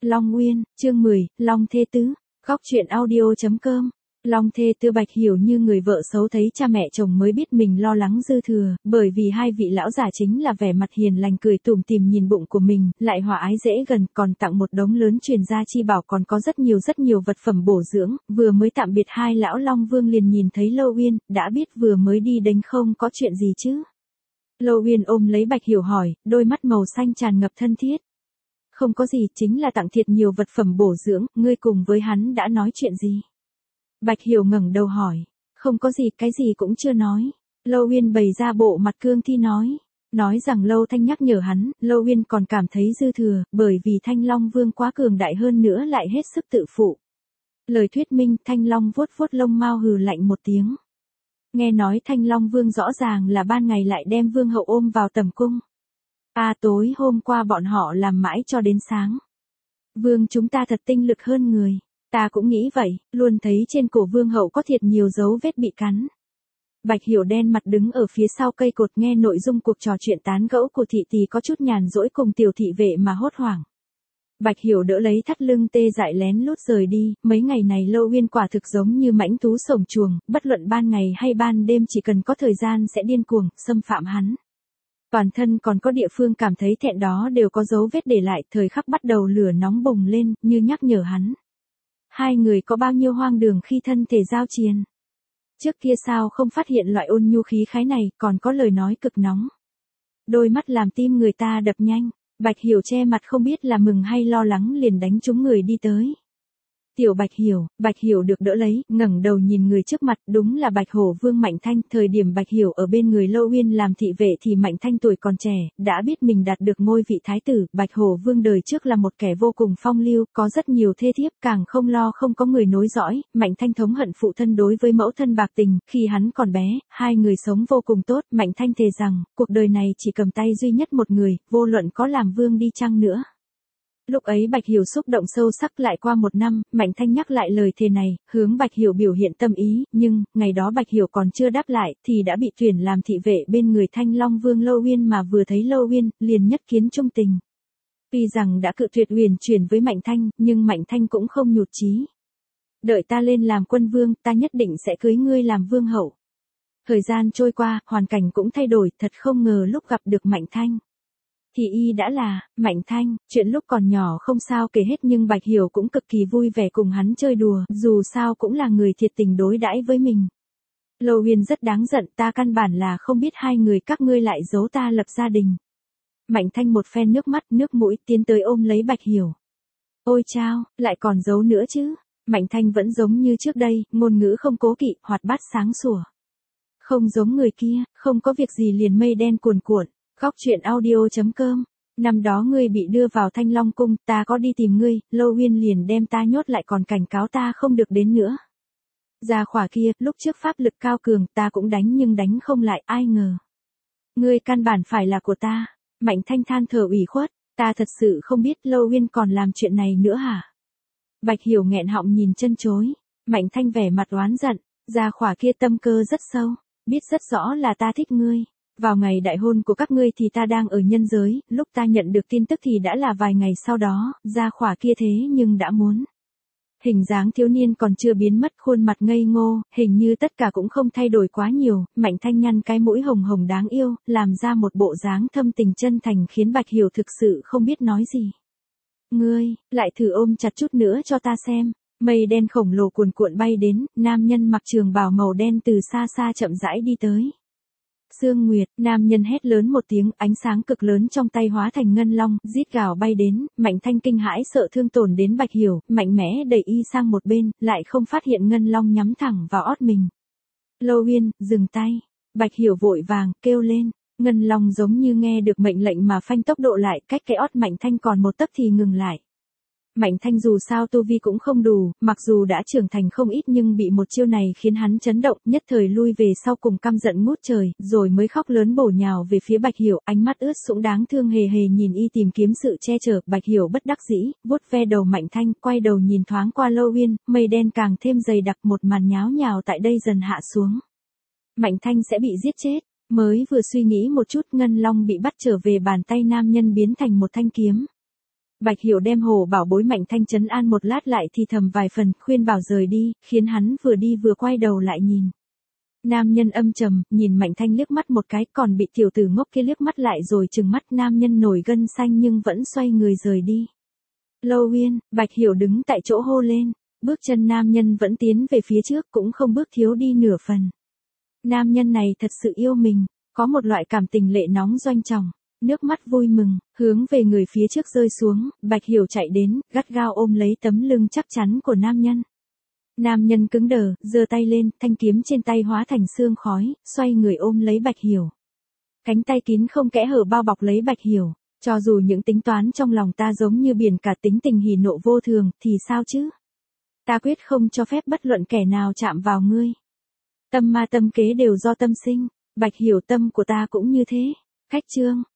Long Nguyên, chương 10, Long Thê Tứ, góc truyện audio.com. Long Thê Tứ Bạch hiểu như người vợ xấu thấy cha mẹ chồng mới biết mình lo lắng dư thừa, bởi vì hai vị lão già chính là vẻ mặt hiền lành cười tủm tỉm nhìn bụng của mình, lại hòa ái dễ gần, còn tặng một đống lớn truyền gia chi bảo, còn có rất nhiều vật phẩm bổ dưỡng. Vừa mới tạm biệt hai lão Long Vương liền nhìn thấy Lâu Uyên, đã biết vừa mới đi đánh không có chuyện gì chứ. Lâu Uyên ôm lấy Bạch Hiểu hỏi, đôi mắt màu xanh tràn ngập thân thiết. Không có gì, chính là tặng thiệt nhiều vật phẩm bổ dưỡng, ngươi cùng với hắn đã nói chuyện gì? Bạch Hiểu ngẩng đầu hỏi, không có gì, cái gì cũng chưa nói. Lâu Uyên bày ra bộ mặt cương thi nói rằng Lâu Thanh nhắc nhở hắn, Lâu Uyên còn cảm thấy dư thừa, bởi vì Thanh Long Vương quá cường đại hơn nữa lại hết sức tự phụ. Lời thuyết minh, Thanh Long vuốt lông mao hừ lạnh một tiếng. Nghe nói Thanh Long Vương rõ ràng là ban ngày lại đem Vương hậu ôm vào tầm cung. Tối hôm qua bọn họ làm mãi cho đến sáng. Vương chúng ta thật tinh lực hơn người. Ta cũng nghĩ vậy, luôn thấy trên cổ Vương hậu có thiệt nhiều dấu vết bị cắn. Bạch Hiểu đen mặt đứng ở phía sau cây cột nghe nội dung cuộc trò chuyện tán gẫu của thị tỷ có chút nhàn rỗi cùng tiểu thị vệ mà hốt hoảng. Bạch Hiểu đỡ lấy thắt lưng tê dại lén lút rời đi, mấy ngày này Lâu Uyên quả thực giống như mãnh thú sổng chuồng, bất luận ban ngày hay ban đêm chỉ cần có thời gian sẽ điên cuồng, xâm phạm hắn. Toàn thân còn có địa phương cảm thấy thẹn đó đều có dấu vết để lại, thời khắc bắt đầu lửa nóng bùng lên, như nhắc nhở hắn. Hai người có bao nhiêu hoang đường khi thân thể giao chiến. Trước kia sao không phát hiện loại ôn nhu khí khái này, còn có lời nói cực nóng. Đôi mắt làm tim người ta đập nhanh, Bạch Hiểu che mặt không biết là mừng hay lo lắng liền đánh trúng người đi tới. Tiểu Bạch Hiểu được đỡ lấy, ngẩng đầu nhìn người trước mặt, đúng là Bạch Hổ Vương Mạnh Thanh. Thời điểm Bạch Hiểu ở bên người Lâu Uyên làm thị vệ thì Mạnh Thanh tuổi còn trẻ, đã biết mình đạt được ngôi vị thái tử. Bạch Hổ Vương đời trước là một kẻ vô cùng phong lưu, có rất nhiều thê thiếp, càng không lo không có người nối dõi. Mạnh Thanh thống hận phụ thân đối với mẫu thân bạc tình, khi hắn còn bé, hai người sống vô cùng tốt. Mạnh Thanh thề rằng, cuộc đời này chỉ cầm tay duy nhất một người, vô luận có làm vương đi chăng nữa. Lúc ấy Bạch Hiểu xúc động sâu sắc. Lại qua một năm, Mạnh Thanh nhắc lại lời thề này, hướng Bạch Hiểu biểu hiện tâm ý, nhưng, ngày đó Bạch Hiểu còn chưa đáp lại, thì đã bị tuyển làm thị vệ bên người Thanh Long Vương Lâu Uyên, mà vừa thấy Lâu Uyên, liền nhất kiến trung tình. Tuy rằng đã cự tuyệt uyển chuyển với Mạnh Thanh, nhưng Mạnh Thanh cũng không nhụt chí. Đợi ta lên làm quân vương, ta nhất định sẽ cưới ngươi làm vương hậu. Thời gian trôi qua, hoàn cảnh cũng thay đổi, thật không ngờ lúc gặp được Mạnh Thanh. Thì y đã là, Mạnh Thanh, chuyện lúc còn nhỏ không sao kể hết nhưng Bạch Hiểu cũng cực kỳ vui vẻ cùng hắn chơi đùa, dù sao cũng là người thiệt tình đối đãi với mình. Lâu Uyên rất đáng giận, ta căn bản là không biết hai người các ngươi lại giấu ta lập gia đình. Mạnh Thanh một phen nước mắt nước mũi tiến tới ôm lấy Bạch Hiểu. Ôi chao, lại còn giấu nữa chứ. Mạnh Thanh vẫn giống như trước đây, ngôn ngữ không cố kỵ, hoạt bát sáng sủa. Không giống người kia, không có việc gì liền mây đen cuồn cuộn. Góc truyện audio.com. Năm đó ngươi bị đưa vào Thanh Long Cung, ta có đi tìm ngươi, Lâu Uyên liền đem ta nhốt lại còn cảnh cáo ta không được đến nữa. Gia khỏa kia, lúc trước pháp lực cao cường, ta cũng đánh nhưng đánh không lại, ai ngờ. Ngươi căn bản phải là của ta. Mạnh Thanh than thở ủy khuất, ta thật sự không biết Lâu Uyên còn làm chuyện này nữa hả? Bạch Hiểu nghẹn họng nhìn chân chối. Mạnh Thanh vẻ mặt oán giận, gia khỏa kia tâm cơ rất sâu, biết rất rõ là ta thích ngươi. Vào ngày đại hôn của các ngươi thì ta đang ở nhân giới, lúc ta nhận được tin tức thì đã là vài ngày sau đó, gia khỏa kia thế nhưng đã muốn. Hình dáng thiếu niên còn chưa biến mất, khuôn mặt ngây ngô, hình như tất cả cũng không thay đổi quá nhiều. Mạnh Thanh nhăn cái mũi hồng hồng đáng yêu, làm ra một bộ dáng thâm tình chân thành khiến Bạch Hiểu thực sự không biết nói gì. Ngươi, lại thử ôm chặt chút nữa cho ta xem. Mây đen khổng lồ cuồn cuộn bay đến, nam nhân mặc trường bào màu đen từ xa xa chậm rãi đi tới. Sương Nguyệt, nam nhân hét lớn một tiếng, ánh sáng cực lớn trong tay hóa thành ngân long, rít gào bay đến. Mạnh Thanh kinh hãi sợ thương tổn đến Bạch Hiểu, mạnh mẽ đẩy y sang một bên, lại không phát hiện ngân long nhắm thẳng vào ót mình. Lâu Uyên, dừng tay. Bạch Hiểu vội vàng kêu lên, ngân long giống như nghe được mệnh lệnh mà phanh tốc độ lại, cách cái ót Mạnh Thanh còn một tấc thì ngừng lại. Mạnh Thanh dù sao tu vi cũng không đủ, mặc dù đã trưởng thành không ít nhưng bị một chiêu này khiến hắn chấn động, nhất thời lui về sau cùng căm giận ngút trời, rồi mới khóc lớn bổ nhào về phía Bạch Hiểu, ánh mắt ướt sũng đáng thương hề hề nhìn y tìm kiếm sự che chở. Bạch Hiểu bất đắc dĩ, vuốt ve đầu Mạnh Thanh, quay đầu nhìn thoáng qua Lâu Uyên, mây đen càng thêm dày đặc, một màn nháo nhào tại đây dần hạ xuống. Mạnh Thanh sẽ bị giết chết, mới vừa suy nghĩ một chút ngân long bị bắt trở về bàn tay nam nhân biến thành một thanh kiếm. Bạch Hiểu đem Hồ Bảo Bối Mạnh Thanh trấn an một lát lại thì thầm vài phần, khuyên bảo rời đi, khiến hắn vừa đi vừa quay đầu lại nhìn. Nam nhân âm trầm, nhìn Mạnh Thanh liếc mắt một cái, còn bị tiểu tử ngốc kia liếc mắt lại rồi trừng mắt. Nam nhân nổi gân xanh nhưng vẫn xoay người rời đi. Lâu Uyên, Bạch Hiểu đứng tại chỗ hô lên. Bước chân nam nhân vẫn tiến về phía trước, cũng không bước thiếu đi nửa phần. Nam nhân này thật sự yêu mình, có một loại cảm tình lệ nóng doanh trọng, nước mắt vui mừng, hướng về người phía trước rơi xuống. Bạch Hiểu chạy đến, gắt gao ôm lấy tấm lưng chắc chắn của nam nhân. Nam nhân cứng đờ, giơ tay lên, thanh kiếm trên tay hóa thành sương khói, xoay người ôm lấy Bạch Hiểu. Cánh tay kín không kẽ hở bao bọc lấy Bạch Hiểu. Cho dù những tính toán trong lòng ta giống như biển cả, tính tình hỉ nộ vô thường, thì sao chứ? Ta quyết không cho phép bất luận kẻ nào chạm vào ngươi. Tâm ma tâm kế đều do tâm sinh. Bạch Hiểu, tâm của ta cũng như thế. Khách trương.